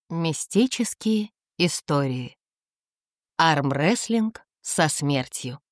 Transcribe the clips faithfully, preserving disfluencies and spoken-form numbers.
Мистические истории. Армрестлинг со смертью.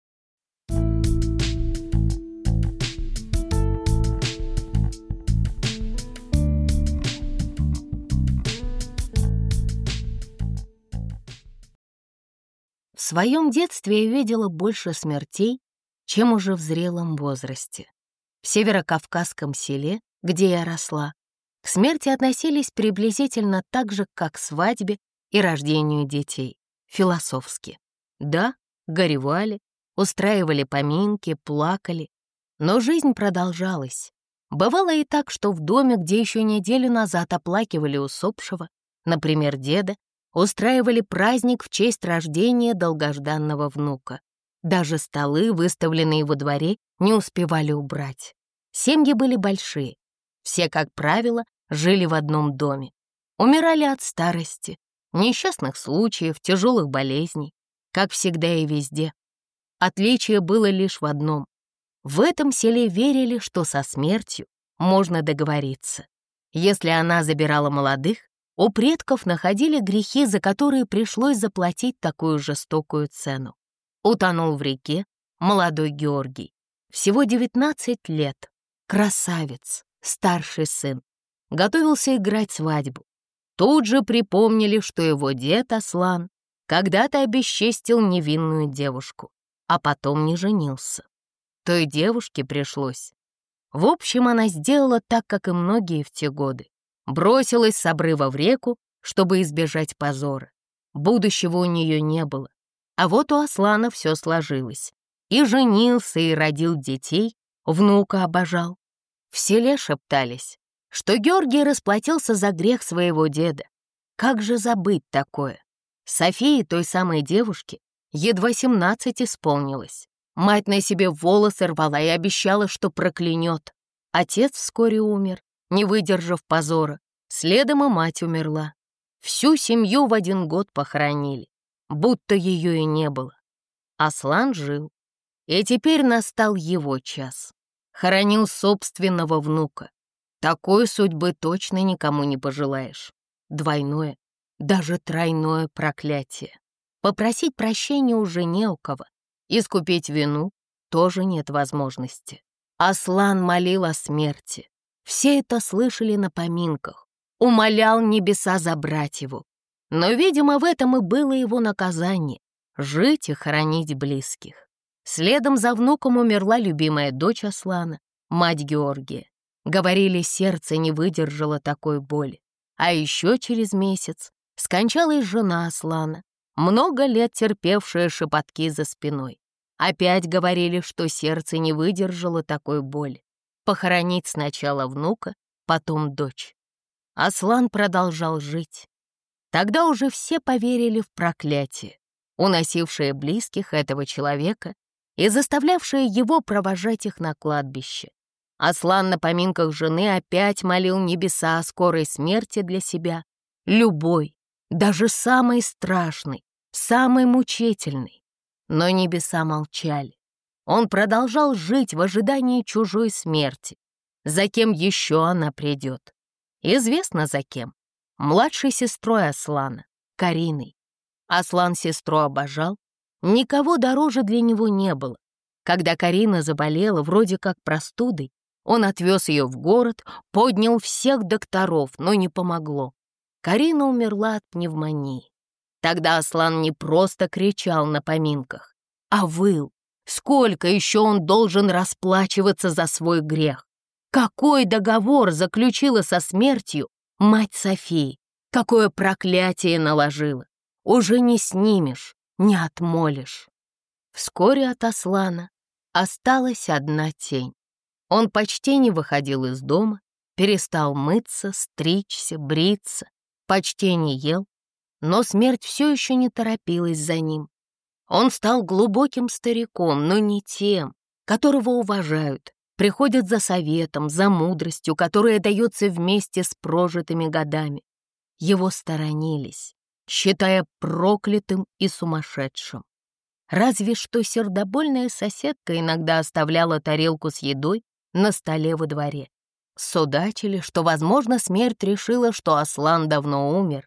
В своем детстве я видела больше смертей, чем уже в зрелом возрасте. В северокавказском селе, где я росла, к смерти относились приблизительно так же, как к свадьбе и рождению детей, философски. Да, горевали, устраивали поминки, плакали, но жизнь продолжалась. Бывало и так, что в доме, где еще неделю назад оплакивали усопшего, например, деда, устраивали праздник в честь рождения долгожданного внука. Даже столы, выставленные во дворе, не успевали убрать. Семьи были большие. Все, как правило, жили в одном доме. Умирали от старости, несчастных случаев, тяжелых болезней, как всегда и везде. Отличие было лишь в одном. В этом селе верили, что со смертью можно договориться. Если она забирала молодых, у предков находили грехи, за которые пришлось заплатить такую жестокую цену. Утонул в реке молодой Георгий. Всего девятнадцать лет. Красавец, старший сын. Готовился играть свадьбу. Тут же припомнили, что его дед Аслан когда-то обесчестил невинную девушку, а потом не женился. Той девушке пришлось. В общем, она сделала так, как и многие в те годы. Бросилась с обрыва в реку, чтобы избежать позора. Будущего у нее не было. А вот у Аслана все сложилось. И женился, и родил детей, внука обожал. В селе шептались, что Георгий расплатился за грех своего деда. Как же забыть такое? Софии, той самой девушке, едва семнадцать исполнилось. Мать на себе волосы рвала и обещала, что проклянет. Отец вскоре умер, не выдержав позора. Следом и мать умерла. Всю семью в один год похоронили, будто ее и не было. Аслан жил, и теперь настал его час. Хоронил собственного внука. Такой судьбы точно никому не пожелаешь. Двойное, даже тройное проклятие. Попросить прощения уже не у кого. Искупить вину тоже нет возможности. Аслан молил о смерти. Все это слышали на поминках. Умолял небеса забрать его. Но, видимо, в этом и было его наказание — жить и хоронить близких. Следом за внуком умерла любимая дочь Аслана, мать Георгия. Говорили, сердце не выдержало такой боли. А еще через месяц скончалась жена Аслана, много лет терпевшая шепотки за спиной. Опять говорили, что сердце не выдержало такой боли. Похоронить сначала внука, потом дочь. Аслан продолжал жить. Тогда уже все поверили в проклятие, уносившее близких этого человека и заставлявшее его провожать их на кладбище. Аслан на поминках жены опять молил небеса о скорой смерти для себя, любой, даже самой страшной, самой мучительной. Но небеса молчали. Он продолжал жить в ожидании чужой смерти. За кем еще она придет? Известно за кем. Младшей сестрой Аслана, Кариной. Аслан сестру обожал. Никого дороже для него не было. Когда Карина заболела вроде как простудой, он отвез ее в город, поднял всех докторов, но не помогло. Карина умерла от пневмонии. Тогда Аслан не просто кричал на поминках, а выл. Сколько еще он должен расплачиваться за свой грех? Какой договор заключила со смертью мать Софии? Какое проклятие наложила? Уже не снимешь, не отмолишь. Вскоре от Аслана осталась одна тень. Он почти не выходил из дома, перестал мыться, стричься, бриться, почти не ел, но смерть все еще не торопилась за ним. Он стал глубоким стариком, но не тем, которого уважают, приходят за советом, за мудростью, которая дается вместе с прожитыми годами. Его сторонились, считая проклятым и сумасшедшим. Разве что сердобольная соседка иногда оставляла тарелку с едой на столе во дворе. Судачили, что, возможно, смерть решила, что Аслан давно умер,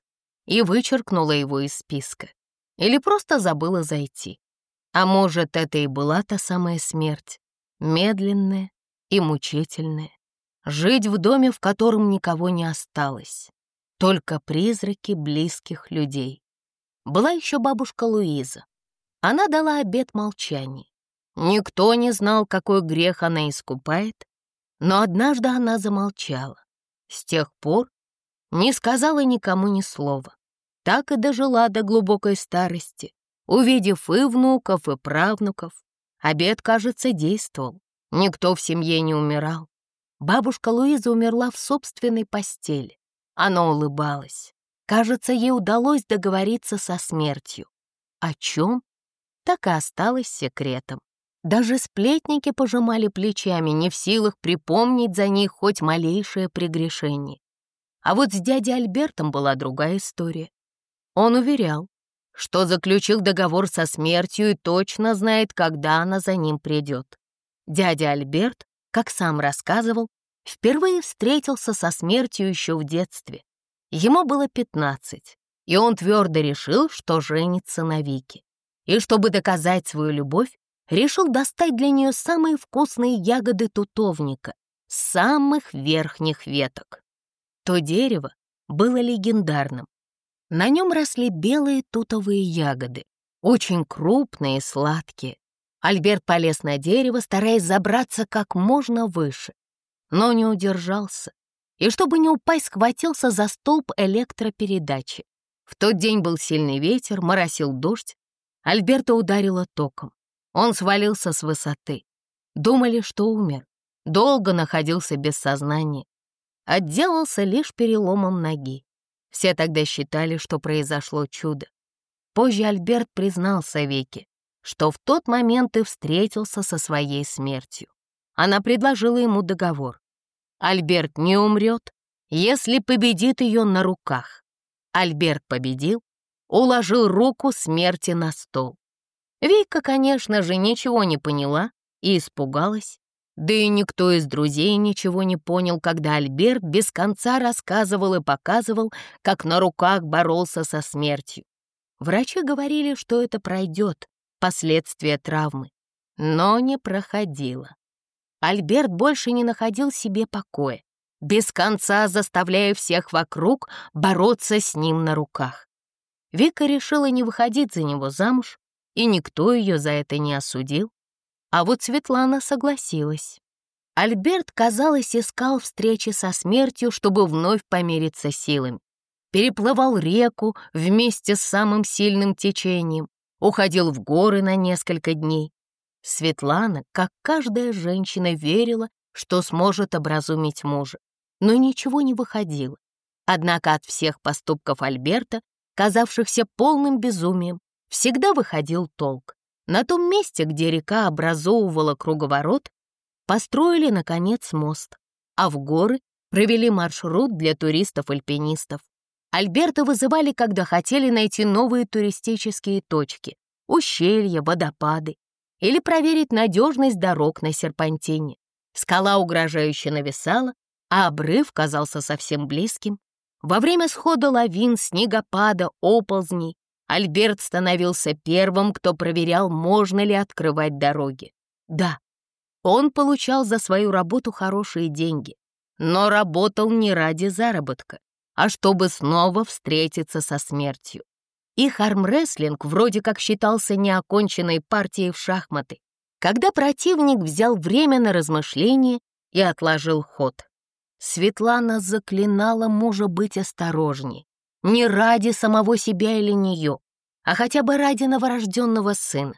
и вычеркнула его из списка. Или просто забыла зайти. А может, это и была та самая смерть, медленная и мучительная. Жить в доме, в котором никого не осталось, только призраки близких людей. Была еще бабушка Луиза. Она дала обет молчания. Никто не знал, какой грех она искупает, но однажды она замолчала. С тех пор не сказала никому ни слова. Так и дожила до глубокой старости, увидев и внуков, и правнуков. Обет, кажется, действовал. Никто в семье не умирал. Бабушка Луиза умерла в собственной постели. Она улыбалась. Кажется, ей удалось договориться со смертью. О чем? Так и осталось секретом. Даже сплетники пожимали плечами, не в силах припомнить за них хоть малейшее прегрешение. А вот с дядей Альбертом была другая история. Он уверял, что заключил договор со смертью и точно знает, когда она за ним придет. Дядя Альберт, как сам рассказывал, впервые встретился со смертью еще в детстве. Ему было пятнадцать, и он твердо решил, что женится на Вике. И чтобы доказать свою любовь, решил достать для нее самые вкусные ягоды тутовника с самых верхних веток. То дерево было легендарным. На нем росли белые тутовые ягоды, очень крупные и сладкие. Альберт полез на дерево, стараясь забраться как можно выше, но не удержался, и, чтобы не упасть, схватился за столб электропередачи. В тот день был сильный ветер, моросил дождь. Альберта ударило током. Он свалился с высоты. Думали, что умер. Долго находился без сознания. Отделался лишь переломом ноги. Все тогда считали, что произошло чудо. Позже Альберт признался Вике, что в тот момент и встретился со своей смертью. Она предложила ему договор. Альберт не умрет, если победит ее на руках. Альберт победил, уложил руку смерти на стол. Вика, конечно же, ничего не поняла и испугалась. Да и никто из друзей ничего не понял, когда Альберт без конца рассказывал и показывал, как на руках боролся со смертью. Врачи говорили, что это пройдет, последствия травмы. Но не проходило. Альберт больше не находил себе покоя, без конца заставляя всех вокруг бороться с ним на руках. Вика решила не выходить за него замуж, и никто ее за это не осудил. А вот Светлана согласилась. Альберт, казалось, искал встречи со смертью, чтобы вновь помериться силами. Переплывал реку вместе с самым сильным течением, уходил в горы на несколько дней. Светлана, как каждая женщина, верила, что сможет образумить мужа, но ничего не выходило. Однако от всех поступков Альберта, казавшихся полным безумием, всегда выходил толк. На том месте, где река образовывала круговорот, построили, наконец, мост, а в горы провели маршрут для туристов-альпинистов. Альберта вызывали, когда хотели найти новые туристические точки, ущелья, водопады, или проверить надежность дорог на серпантине. Скала угрожающе нависала, а обрыв казался совсем близким. Во время схода лавин, снегопада, оползней Альберт становился первым, кто проверял, можно ли открывать дороги. Да, он получал за свою работу хорошие деньги, но работал не ради заработка, а чтобы снова встретиться со смертью. Их армрестлинг вроде как считался неоконченной партией в шахматы, когда противник взял время на размышление и отложил ход. Светлана заклинала мужа быть осторожней, не ради самого себя или нее, а хотя бы ради новорожденного сына.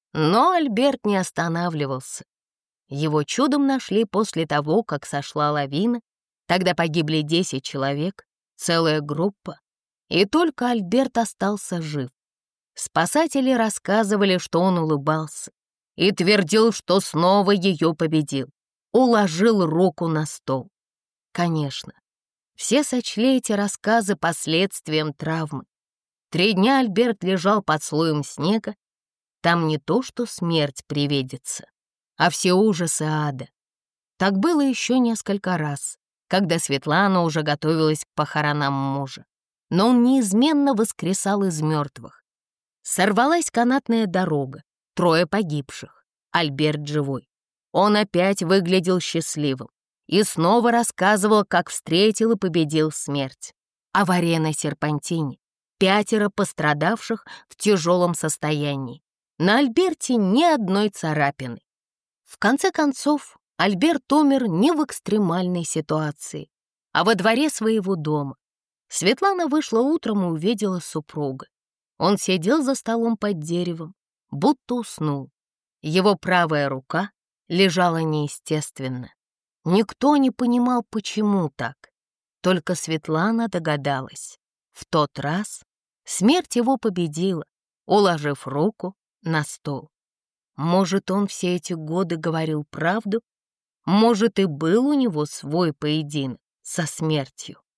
Но Альберт не останавливался. Его чудом нашли после того, как сошла лавина. Тогда погибли десять человек, целая группа, и только Альберт остался жив. Спасатели рассказывали, что он улыбался и твердил, что снова ее победил, уложил руку на стол. Конечно, все сочли эти рассказы последствием травмы. Три дня Альберт лежал под слоем снега. Там не то, что смерть привидится, а все ужасы ада. Так было еще несколько раз, когда Светлана уже готовилась к похоронам мужа. но он неизменно воскресал из мертвых. Сорвалась канатная дорога, трое погибших, Альберт живой. Он опять выглядел счастливым и снова рассказывал, как встретил и победил смерть. Авария на серпантине, пятеро пострадавших в тяжелом состоянии. На Альберте ни одной царапины. В конце концов, Альберт умер не в экстремальной ситуации, а во дворе своего дома. Светлана вышла утром и увидела супруга. Он сидел за столом под деревом, будто уснул. Его правая рука лежала неестественно. Никто не понимал, почему так. Только Светлана догадалась. В тот раз смерть его победила, уложив руку на стол. Может, он все эти годы говорил правду? Может, и был у него свой поединок со смертью?